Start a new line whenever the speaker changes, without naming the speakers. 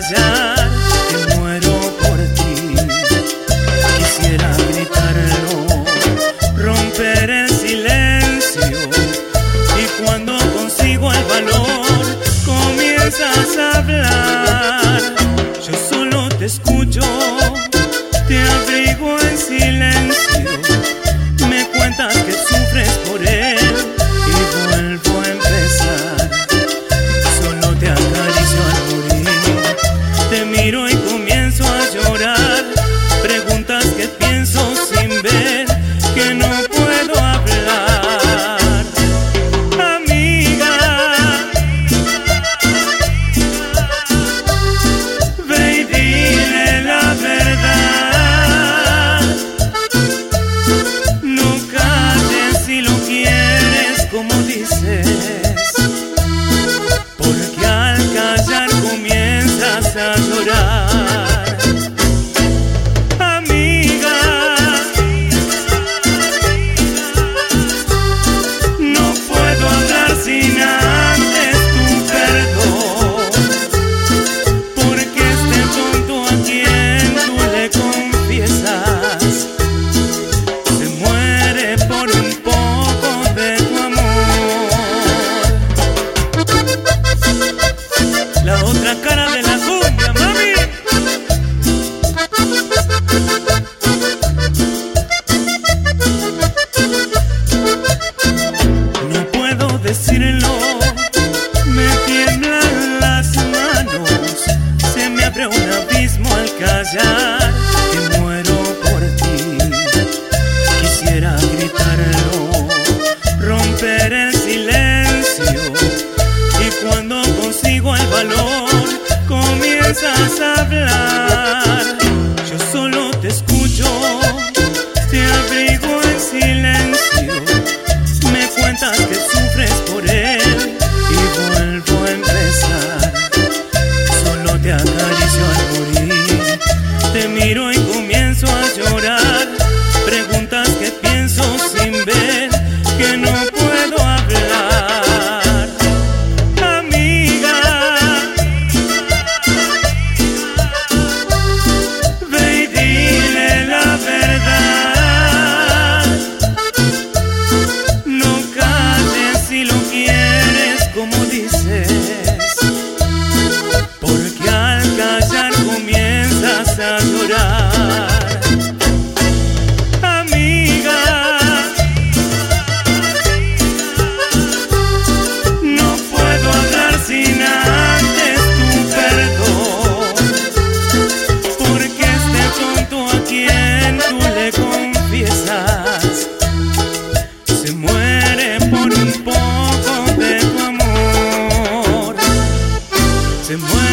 callar, que muero por ti. Quisiera gritarlo, romper el silencio, y cuando consigo el valor comienzas a hablar. Yo solo te escucho, te abrigo en silencio, me cuentas que sufres por él y vuelvo a empezar. Solo te acaricio al morir, te miro y comienzo a llorar. Preguntas que pienso sin ver, que no puedo hablar. Amiga, ve y dile la verdad. No calles si lo quieres como dices, porque al callar comienzas a llorar. La otra cara de la cumbia, mami. No puedo decirlo, me tiemblan las manos, se me abre un abismo al callar, que muero por ti. Quisiera gritarlo, romper el silencio, y cuando consigo el valor comienzas a hablar. Yo solo te escucho, te abrigo en silencio, me cuentas que sufres por él y vuelvo a empezar. Solo te acaricio al morir, te miro y comienzo a llorar. Preguntas que pienso sin ver, que no puedo hablar. Como dices, porque al callar comienzas a llorar. Amiga, no puedo hablar sin antes tu perdón, porque este tonto a quien tú le confiesas se muere por un poco de tu amor. Se muere.